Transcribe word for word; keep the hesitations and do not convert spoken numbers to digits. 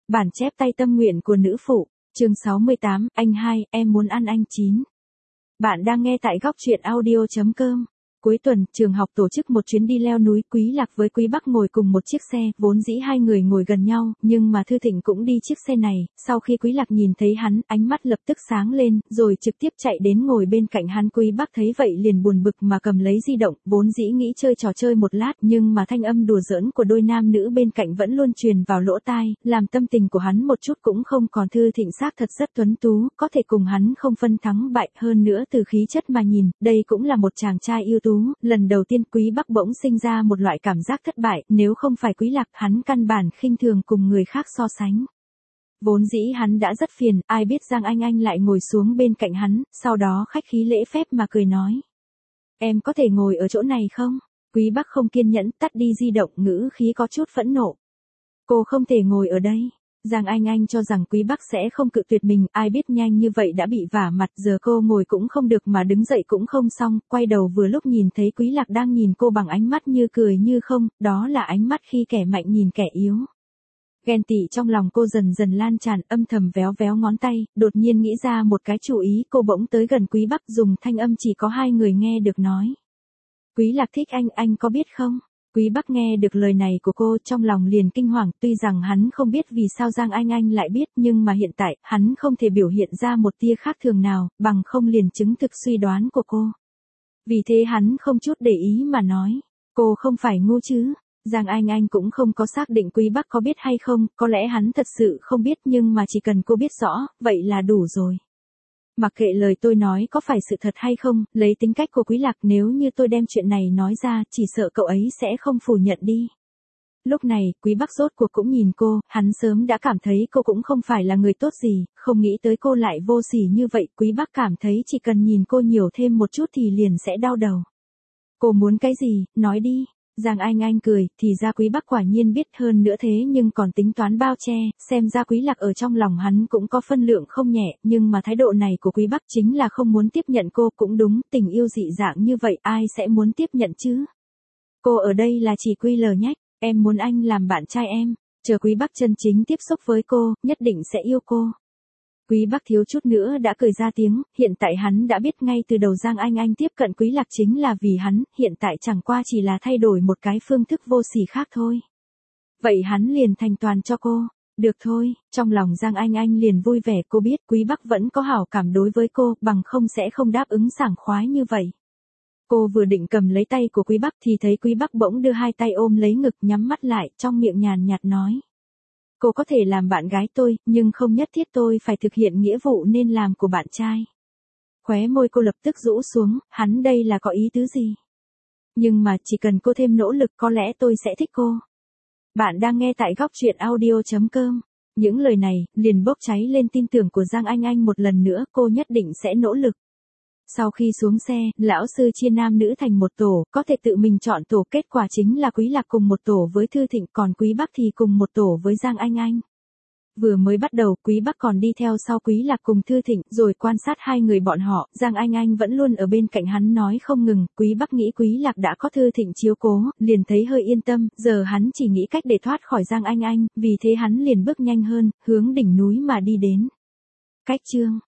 Bản chép tay tâm nguyện của nữ phụ, chương sáu mươi tám, anh hai, em muốn ăn anh chín. Bạn đang nghe tại góc truyện audio chấm com. Cuối tuần, trường học tổ chức một chuyến đi leo núi. Quý Lạc với Quý Bắc ngồi cùng một chiếc xe, vốn dĩ hai người ngồi gần nhau, nhưng mà Thư Thịnh cũng đi chiếc xe này. Sau khi Quý Lạc nhìn thấy hắn, ánh mắt lập tức sáng lên, rồi trực tiếp chạy đến ngồi bên cạnh hắn. Quý Bắc thấy vậy liền buồn bực mà cầm lấy di động, vốn dĩ nghĩ chơi trò chơi một lát, nhưng mà thanh âm đùa giỡn của đôi nam nữ bên cạnh vẫn luôn truyền vào lỗ tai, làm tâm tình của hắn một chút cũng không còn. Thư Thịnh xác thật rất tuấn tú, có thể cùng hắn không phân thắng bại, hơn nữa từ khí chất mà nhìn, đây cũng là một chàng trai ưu tú. Lần đầu tiên Quý Bắc bỗng sinh ra một loại cảm giác thất bại, nếu không phải Quý Lạc, hắn căn bản khinh thường cùng người khác so sánh. Vốn dĩ hắn đã rất phiền, ai biết Giang Anh Anh lại ngồi xuống bên cạnh hắn, sau đó khách khí lễ phép mà cười nói. Em có thể ngồi ở chỗ này không? Quý Bắc không kiên nhẫn, tắt đi di động, ngữ khí có chút phẫn nộ. Cô không thể ngồi ở đây. Giang Anh Anh cho rằng Quý Bắc sẽ không cự tuyệt mình, ai biết nhanh như vậy đã bị vả mặt, giờ cô ngồi cũng không được mà đứng dậy cũng không xong, quay đầu vừa lúc nhìn thấy Quý Lạc đang nhìn cô bằng ánh mắt như cười như không, đó là ánh mắt khi kẻ mạnh nhìn kẻ yếu. Ghen tị trong lòng cô dần dần lan tràn, âm thầm véo véo ngón tay, đột nhiên nghĩ ra một cái chủ ý, cô bỗng tới gần Quý Bắc dùng thanh âm chỉ có hai người nghe được nói. Quý Lạc thích anh, anh có biết không? Quý Bắc nghe được lời này của cô trong lòng liền kinh hoàng, tuy rằng hắn không biết vì sao Giang Anh Anh lại biết, nhưng mà hiện tại, hắn không thể biểu hiện ra một tia khác thường nào, bằng không liền chứng thực suy đoán của cô. Vì thế hắn không chút để ý mà nói, cô không phải ngu chứ. Giang Anh Anh cũng không có xác định Quý Bắc có biết hay không, có lẽ hắn thật sự không biết, nhưng mà chỉ cần cô biết rõ, vậy là đủ rồi. Mặc kệ lời tôi nói có phải sự thật hay không, lấy tính cách của Quý Lạc, nếu như tôi đem chuyện này nói ra, chỉ sợ cậu ấy sẽ không phủ nhận đi. Lúc này, Quý Bắc rốt cuộc cũng nhìn cô, hắn sớm đã cảm thấy cô cũng không phải là người tốt gì, không nghĩ tới cô lại vô sỉ như vậy. Quý Bắc cảm thấy chỉ cần nhìn cô nhiều thêm một chút thì liền sẽ đau đầu. Cô muốn cái gì, nói đi. Giang Anh Anh cười, thì ra Quý Bắc quả nhiên biết hơn nữa thế nhưng còn tính toán bao che, xem ra Quý Lạc ở trong lòng hắn cũng có phân lượng không nhẹ, nhưng mà thái độ này của Quý Bắc chính là không muốn tiếp nhận cô, cũng đúng, tình yêu dị dạng như vậy ai sẽ muốn tiếp nhận chứ? Cô ở đây là chỉ quy lờ nhách, em muốn anh làm bạn trai em, chờ Quý Bắc chân chính tiếp xúc với cô, nhất định sẽ yêu cô. Quý Bắc thiếu chút nữa đã cười ra tiếng, hiện tại hắn đã biết ngay từ đầu Giang Anh Anh tiếp cận Quý Lạc chính là vì hắn, hiện tại chẳng qua chỉ là thay đổi một cái phương thức vô sỉ khác thôi. Vậy hắn liền thành toàn cho cô, được thôi, trong lòng Giang Anh Anh liền vui vẻ, cô biết Quý Bắc vẫn có hảo cảm đối với cô, bằng không sẽ không đáp ứng sảng khoái như vậy. Cô vừa định cầm lấy tay của Quý Bắc thì thấy Quý Bắc bỗng đưa hai tay ôm lấy ngực, nhắm mắt lại, trong miệng nhàn nhạt nói. Cô có thể làm bạn gái tôi, nhưng không nhất thiết tôi phải thực hiện nghĩa vụ nên làm của bạn trai. Khóe môi cô lập tức rũ xuống, hắn đây là có ý tứ gì? Nhưng mà chỉ cần cô thêm nỗ lực có lẽ tôi sẽ thích cô. Bạn đang nghe tại góc truyện audio chấm com. Những lời này, liền bốc cháy lên tin tưởng của Giang Anh Anh một lần nữa, cô nhất định sẽ nỗ lực. Sau khi xuống xe, lão sư chia nam nữ thành một tổ, có thể tự mình chọn tổ, kết quả chính là Quý Lạc cùng một tổ với Thư Thịnh, còn Quý Bắc thì cùng một tổ với Giang Anh Anh. Vừa mới bắt đầu, Quý Bắc còn đi theo sau Quý Lạc cùng Thư Thịnh, rồi quan sát hai người bọn họ, Giang Anh Anh vẫn luôn ở bên cạnh hắn nói không ngừng, Quý Bắc nghĩ Quý Lạc đã có Thư Thịnh chiếu cố, liền thấy hơi yên tâm, giờ hắn chỉ nghĩ cách để thoát khỏi Giang Anh Anh, vì thế hắn liền bước nhanh hơn, hướng đỉnh núi mà đi đến. Cách chương